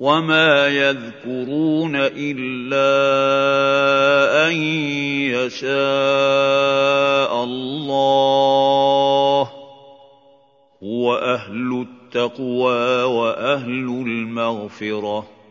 وَمَا يَذْكُرُونَ إِلَّا أَن يَشَاءَ اللَّهُ ۚ هُوَ أَهْلُ التَّقْوَىٰ وَأَهْلُ الْمَغْفِرَةِ